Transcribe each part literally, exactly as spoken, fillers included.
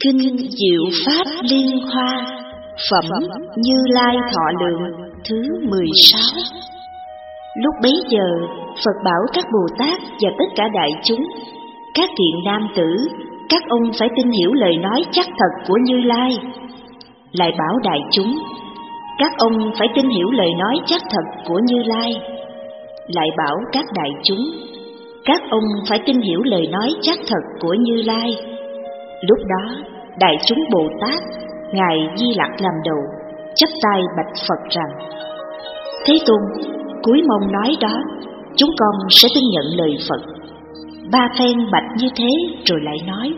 Kinh Diệu Pháp Liên Hoa, phẩm Như Lai Thọ Lượng thứ mười sáu. Lúc bấy giờ, Phật bảo các Bồ Tát và tất cả đại chúng: các thiện nam tử, các ông phải tin hiểu lời nói chắc thật của Như Lai. Lại bảo đại chúng: các ông phải tin hiểu lời nói chắc thật của Như Lai. Lại bảo các đại chúng: các ông phải tin hiểu lời nói chắc thật của Như Lai. Lúc đó, đại chúng Bồ Tát, Ngài Di Lặc làm đầu, chắp tay bạch Phật rằng: Thế Tôn, cúi mong nói đó, chúng con sẽ tin nhận lời Phật. Ba phen bạch như thế rồi lại nói: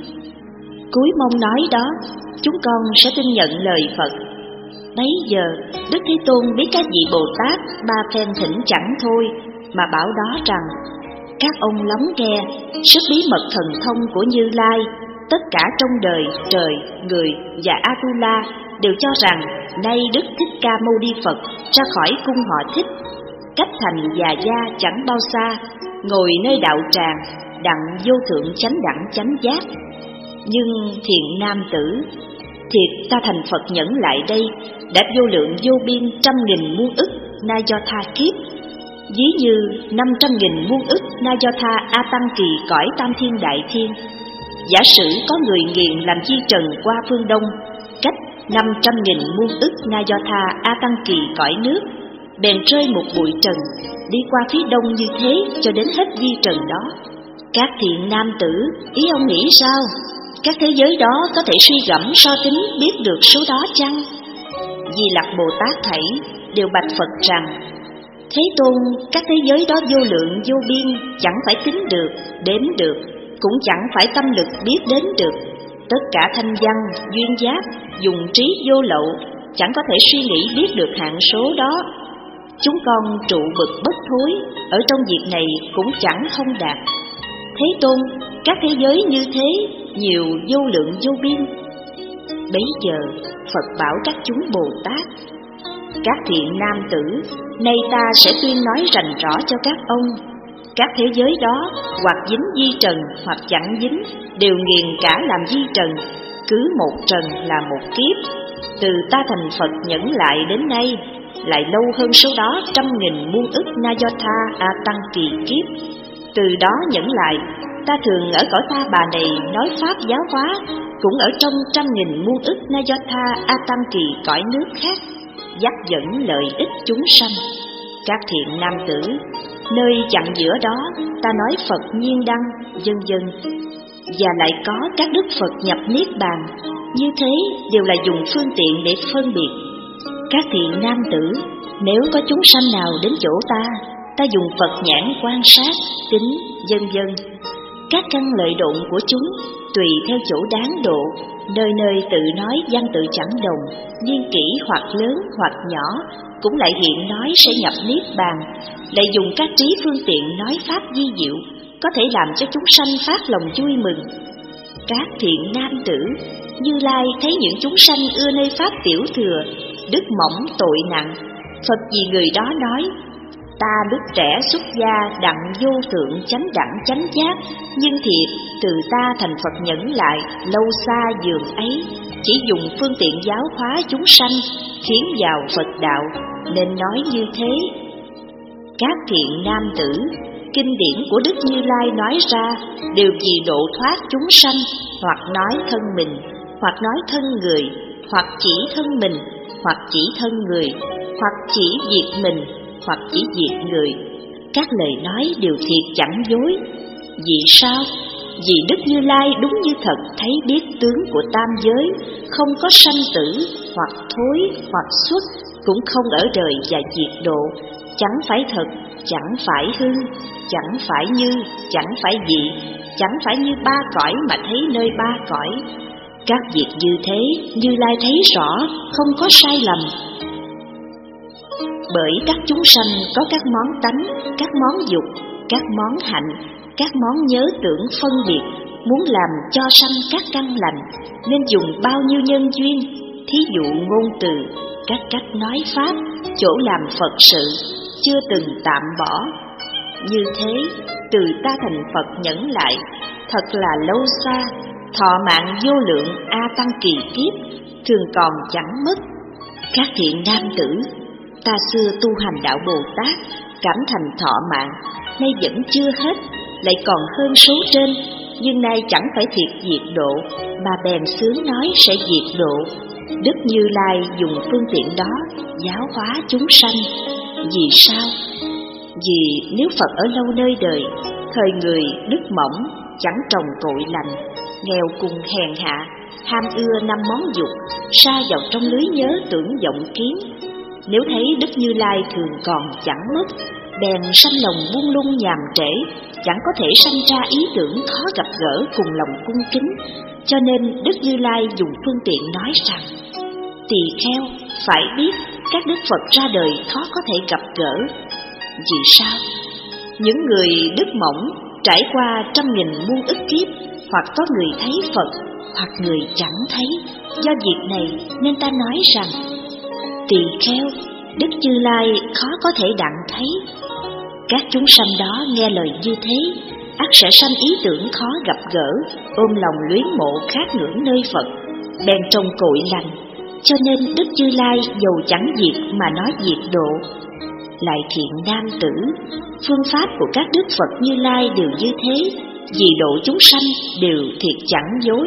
cúi mong nói đó, chúng con sẽ tin nhận lời Phật. Bấy giờ, Đức Thế Tôn biết các vị Bồ Tát ba phen thỉnh chẳng thôi, mà bảo đó rằng: các ông lắng nghe sức bí mật thần thông của Như Lai. Tất cả trong đời, trời, người và Atula đều cho rằng nay Đức Thích Ca Mâu Ni Phật ra khỏi cung họ Thích, cách thành Già Gia chẳng bao xa, ngồi nơi đạo tràng, đặng vô thượng chánh đẳng chánh giác. Nhưng thiện nam tử, thiệt ta thành Phật nhẫn lại đây, đã vô lượng vô biên trăm nghìn muôn ức na do tha kiếp, ví như năm trăm nghìn muôn ức na do tha A Tăng Kỳ cõi Tam Thiên Đại Thiên. Giả sử có người nghiền làm chi trần qua phương Đông, cách năm trăm nghìn muôn ức na do tha A Tăng Kỳ cõi nước, bèn rơi một bụi trần, đi qua phía đông như thế cho đến hết vi trần đó. Các thiện nam tử, ý ông nghĩ sao? Các thế giới đó có thể suy gẫm so tính biết được số đó chăng? Di Lặc Bồ Tát thảy đều bạch Phật rằng: Thế Tôn, các thế giới đó vô lượng vô biên, chẳng phải tính được, đếm được, cũng chẳng phải tâm lực biết đến được. Tất cả thanh văn, duyên giác, dùng trí vô lậu, chẳng có thể suy nghĩ biết được hạn số đó. Chúng con trụ bực bất thối, ở trong việc này cũng chẳng không đạt. Thế Tôn, các thế giới như thế, nhiều vô lượng vô biên. Bấy giờ, Phật bảo các chúng Bồ Tát: các thiện nam tử, nay ta sẽ tuyên nói rành rõ cho các ông. Các thế giới đó, hoặc dính di trần, hoặc chẳng dính, đều nghiền cả làm di trần. Cứ một trần là một kiếp. Từ ta thành Phật nhẫn lại đến nay, lại lâu hơn số đó trăm nghìn muôn ức na do tha A Tăng Kỳ kiếp. Từ đó nhẫn lại, ta thường ở cõi ta bà này nói pháp giáo hóa, cũng ở trong trăm nghìn muôn ức na do tha A Tăng Kỳ cõi nước khác, dắt dẫn lợi ích chúng sanh. Các thiện nam tử, nơi chặng giữa đó, ta nói Phật nhiên đăng, vân vân. Và lại có các đức Phật nhập niết bàn, như thế đều là dùng phương tiện để phân biệt. Các thiện nam tử, nếu có chúng sanh nào đến chỗ ta, ta dùng Phật nhãn quan sát, tính, vân vân. Các căn lợi độn của chúng, tùy theo chỗ đáng độ, nơi nơi tự nói văn tự chẳng đồng, niên kỷ hoặc lớn hoặc nhỏ, cũng lại hiện nói sẽ nhập niết bàn, lại dùng các trí phương tiện nói pháp di diệu, có thể làm cho chúng sanh phát lòng vui mừng. Các thiện nam tử, Như Lai thấy những chúng sanh ưa nơi pháp tiểu thừa, đức mỏng tội nặng, Phật vì người đó nói: ta lúc trẻ xuất gia đặng vô thượng chánh đẳng chánh giác, nhưng thiệt từ ta thành Phật nhẫn lại, lâu xa giường ấy, chỉ dùng phương tiện giáo hóa chúng sanh, khiến vào Phật đạo, nên nói như thế. Các thiện nam tử, kinh điển của Đức Như Lai nói ra đều vì độ thoát chúng sanh, hoặc nói thân mình, hoặc nói thân người, hoặc chỉ thân mình, hoặc chỉ thân người, hoặc chỉ việc mình, hoặc chỉ việc người. Các lời nói đều thiệt chẳng dối. Vì sao? Vì Đức Như Lai đúng như thật thấy biết tướng của tam giới, không có sanh tử, hoặc thối, hoặc xuất, cũng không ở đời và diệt độ, chẳng phải thật, chẳng phải hư, chẳng phải như, chẳng phải dị, chẳng phải như ba cõi mà thấy nơi ba cõi. Các việc như thế, Như Lai thấy rõ, không có sai lầm. Bởi các chúng sanh có các món tánh, các món dục, các món hạnh, các món nhớ tưởng phân biệt, muốn làm cho sanh các căn lành, nên dùng bao nhiêu nhân duyên, thí dụ ngôn từ, các cách nói pháp, chỗ làm Phật sự, chưa từng tạm bỏ. Như thế, từ ta thành Phật nhẫn lại, thật là lâu xa, thọ mạng vô lượng A Tăng kỳ kiếp, thường còn chẳng mất. Các thiện nam tử, ta xưa tu hành đạo Bồ Tát, cảm thành thọ mạng, nay vẫn chưa hết, lại còn hơn số trên, nhưng nay chẳng phải thiệt diệt độ, mà bèn xướng nói sẽ diệt độ. Đức Như Lai dùng phương tiện đó giáo hóa chúng sanh. Vì sao? Vì nếu Phật ở lâu nơi đời, thời người đức mỏng, chẳng trồng cội lành, nghèo cùng hèn hạ, ham ưa năm món dục, sa vào trong lưới nhớ tưởng vọng kiến. Nếu thấy Đức Như Lai thường còn chẳng mất, bèn sanh lòng buông lung nhàm trễ, chẳng có thể sanh ra ý tưởng khó gặp gỡ cùng lòng cung kính. Cho nên Đức Như Lai dùng phương tiện nói rằng: tỳ kheo, phải biết các đức Phật ra đời khó có thể gặp gỡ. Vì sao? Những người đức mỏng trải qua trăm nghìn muôn ức kiếp, hoặc có người thấy Phật, hoặc người chẳng thấy. Do việc này nên ta nói rằng: tỳ kheo, Đức Như Lai khó có thể đặng thấy. Các chúng sanh đó nghe lời như thế, ắt sẽ sanh ý tưởng khó gặp gỡ, ôm lòng luyến mộ khát ngưỡng nơi Phật, bèn trồng cội lành. Cho nên Đức Như Lai dầu chẳng diệt mà nói diệt độ. Lại thiện nam tử, phương pháp của các đức Phật Như Lai đều như thế, vì độ chúng sanh đều thiệt chẳng dối.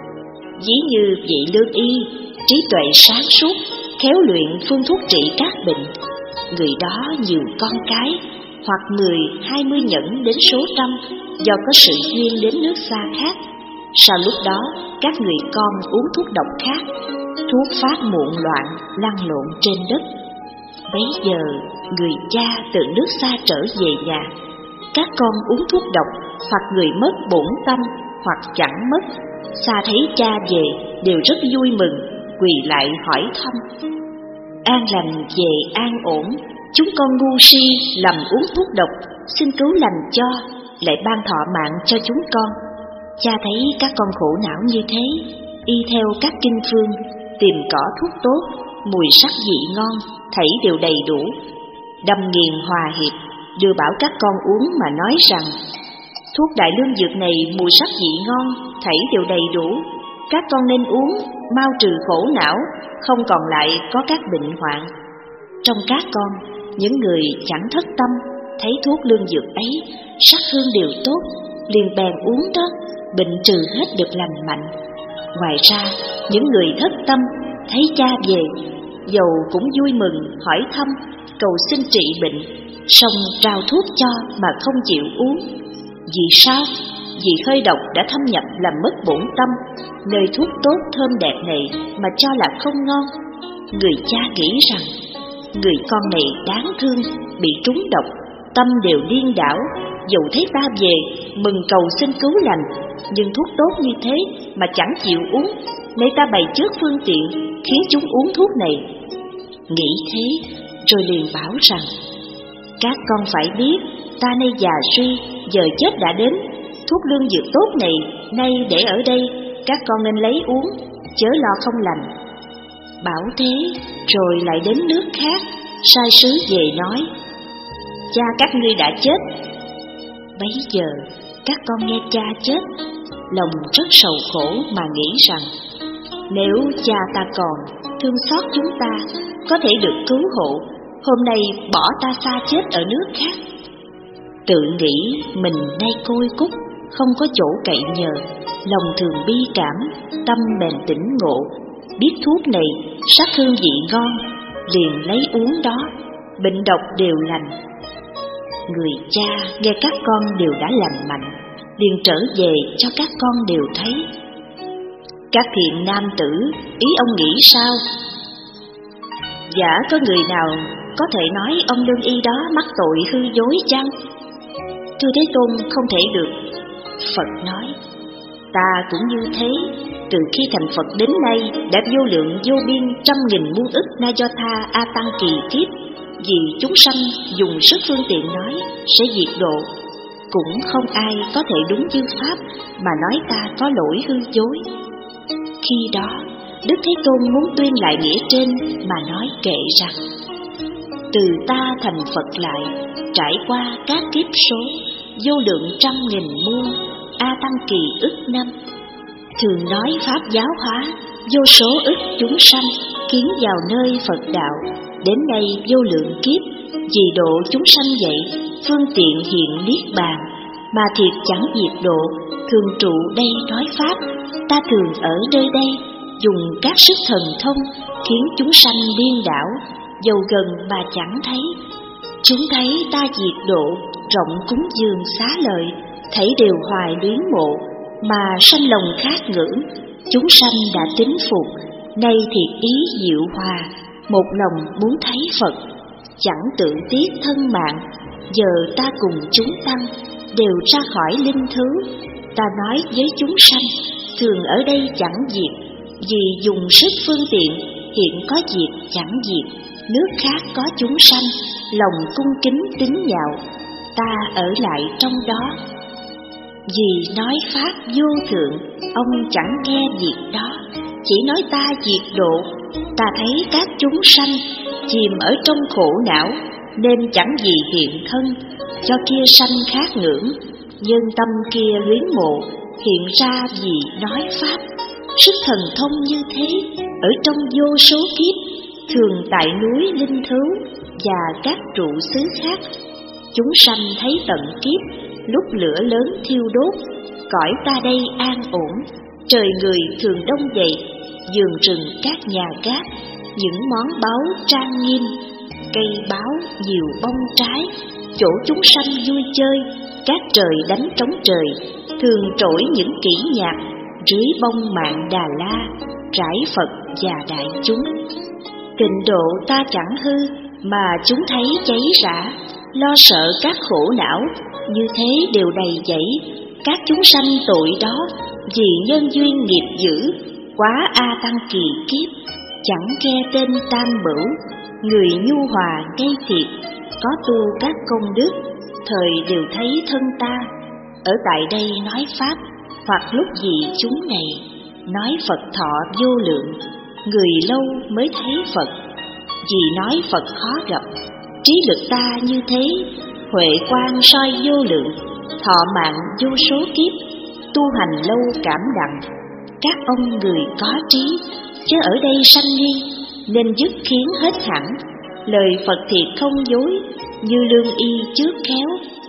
Ví như vị lương y, trí tuệ sáng suốt, khéo luyện phương thuốc trị các bệnh. Người đó nhiều con cái, hoặc mười, hai mươi nhẫn đến số trăm, do có sự duyên đến nước xa khác. Sau lúc đó, các người con uống thuốc độc khác, thuốc phát muộn loạn, lăn lộn trên đất. Bấy giờ, người cha từ nước xa trở về nhà. Các con uống thuốc độc, hoặc người mất bổn tâm, hoặc chẳng mất. Xa thấy cha về, đều rất vui mừng, quỳ lại hỏi thăm: an lành về an ổn, chúng con ngu si lầm uống thuốc độc, xin cứu lành cho, lại ban thọ mạng cho chúng con. Cha thấy các con khổ não như thế, y theo các kinh phương, tìm cỏ thuốc tốt, mùi sắc vị ngon, thảy đều đầy đủ, đâm nghiền hòa hiệp, đưa bảo các con uống mà nói rằng: thuốc đại lương dược này mùi sắc vị ngon, thảy đều đầy đủ, các con nên uống, mau trừ khổ não, không còn lại có các bệnh hoạn. Trong các con, những người chẳng thất tâm, thấy thuốc lương dược ấy, sắc hương đều tốt, liền bèn uống đó, bệnh trừ hết được lành mạnh. Ngoài ra, những người thất tâm, thấy cha về, dầu cũng vui mừng, hỏi thăm, cầu xin trị bệnh, song trao thuốc cho mà không chịu uống. Vì sao? Vì hơi độc đã thâm nhập làm mất bổn tâm, nơi thuốc tốt thơm đẹp này mà cho là không ngon. Người cha nghĩ rằng: người con này đáng thương, bị trúng độc, tâm đều điên đảo, dầu thấy ta về, mừng cầu xin cứu lành, nhưng thuốc tốt như thế mà chẳng chịu uống, nên ta bày trước phương tiện, khiến chúng uống thuốc này. Nghĩ thế, rồi liền bảo rằng: các con phải biết, ta nay già suy, giờ chết đã đến, thuốc lương dược tốt này nay để ở đây, các con nên lấy uống, chớ lo không lành. Bảo thế, rồi lại đến nước khác, sai sứ về nói: cha các ngươi đã chết. Bấy giờ, các con nghe cha chết, lòng rất sầu khổ mà nghĩ rằng: nếu cha ta còn, thương xót chúng ta, có thể được cứu hộ, hôm nay bỏ ta xa chết ở nước khác. Tự nghĩ mình nay côi cút, không có chỗ cậy nhờ, lòng thường bi cảm, tâm bèn tỉnh ngộ, biết thuốc này sắc hương vị ngon, liền lấy uống đó, bệnh độc đều lành. Người cha nghe các con đều đã lành mạnh, liền trở về cho các con đều thấy. Các thiện nam tử, ý ông nghĩ sao? Giả có người nào có thể nói ông lương y đó mắc tội hư dối chăng? Thưa Thế Tôn, không thể được. Phật nói: ta cũng như thế, từ khi thành Phật đến nay đã vô lượng vô biên trăm nghìn muôn ức na do tha a tăng kỳ kiếp, vì chúng sanh dùng sức phương tiện nói sẽ diệt độ, cũng không ai có thể đúng như pháp mà nói ta có lỗi hư dối. Khi đó, Đức Thế Tôn muốn tuyên lại nghĩa trên mà nói kệ rằng: từ ta thành Phật lại, trải qua các kiếp số, vô lượng trăm nghìn muôn, a tăng kỳ ức năm. thường nói pháp giáo hóa vô số ức chúng sanh kiến vào nơi Phật đạo, đến nay vô lượng kiếp vì độ chúng sanh vậy, phương tiện hiện niết bàn, mà thiệt chẳng diệt độ, thường trụ đây nói pháp. Ta thường ở nơi đây, dùng các sức thần thông khiến chúng sanh điên đảo, dầu gần mà chẳng thấy. Chúng thấy ta diệt độ, rộng cúng dường xá lợi, thấy đều hoài luyến mộ, mà sanh lòng khát ngưỡng. Chúng sanh đã tín phục, nay thiệt ý diệu hòa, một lòng muốn thấy Phật, chẳng tự tiếc thân mạng. Giờ ta cùng chúng tăng đều ra khỏi linh thứ. Ta nói với chúng sanh, thường ở đây chẳng diệt, vì dùng sức phương tiện, hiện có diệt chẳng diệt. Nước khác có chúng sanh, lòng cung kính tín nhạo, ta ở lại trong đó. Vì nói pháp vô thượng, ông chẳng nghe việc đó, chỉ nói ta diệt độ. Ta thấy các chúng sanh chìm ở trong khổ não, nên chẳng gì hiện thân, cho kia sanh khát ngưỡng. Nhân tâm kia luyến mộ, hiện ra vì nói pháp. Sức thần thông như thế, ở trong vô số kiếp, thường tại núi Linh Thứu và các trụ xứ khác. Chúng sanh thấy tận kiếp, lúc lửa lớn thiêu đốt, cõi ta đây an ổn. Trời người thường đông dậy, vườn rừng các nhà gác, những món báu trang nghiêm, cây báo nhiều bông trái. Chỗ chúng sanh vui chơi, các trời đánh trống trời, thường trỗi những kỹ nhạc, rưới bông mạng Đà La, trải Phật và đại chúng. Tịnh độ ta chẳng hư, mà chúng thấy cháy rã, lo sợ các khổ não, như thế đều đầy dẫy. Các chúng sanh tội đó, vì nhân duyên nghiệp dữ, quá A Tăng kỳ kiếp, chẳng nghe tên tam bửu. Người nhu hòa ngay thiệt, có tu các công đức, thời đều thấy thân ta. Ở tại đây nói pháp, hoặc lúc gì chúng này, nói Phật thọ vô lượng, người lâu mới thấy Phật. Vì nói Phật khó gặp, trí lực ta như thế, huệ quang soi vô lượng, thọ mạng vô số kiếp, tu hành lâu cảm đặng. Các ông người có trí, chứ ở đây sanh nghi, nên dứt khiến hết hẳn. Lời Phật thiệt không dối, như lương y trước khéo,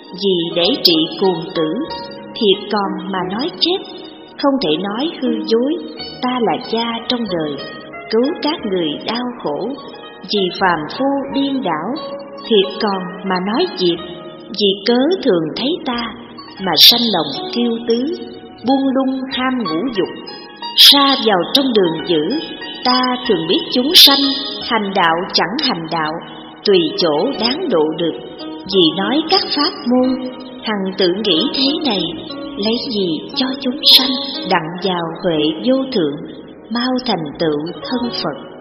vì để trị cuồng tử. Thiệt còn mà nói chết, không thể nói hư dối. Ta là cha trong đời, cứu các người đau khổ, vì phàm phu điên đảo. Thiệt còn mà nói diệt, vì cớ thường thấy ta, mà sanh lòng kiêu tứ, buông lung ham ngũ dục. Sa vào trong đường dữ, ta thường biết chúng sanh, hành đạo chẳng hành đạo, tùy chỗ đáng độ được. Vì nói các pháp môn, hằng tự nghĩ thế này, lấy gì cho chúng sanh đặng vào huệ vô thượng, mau thành tựu thân Phật.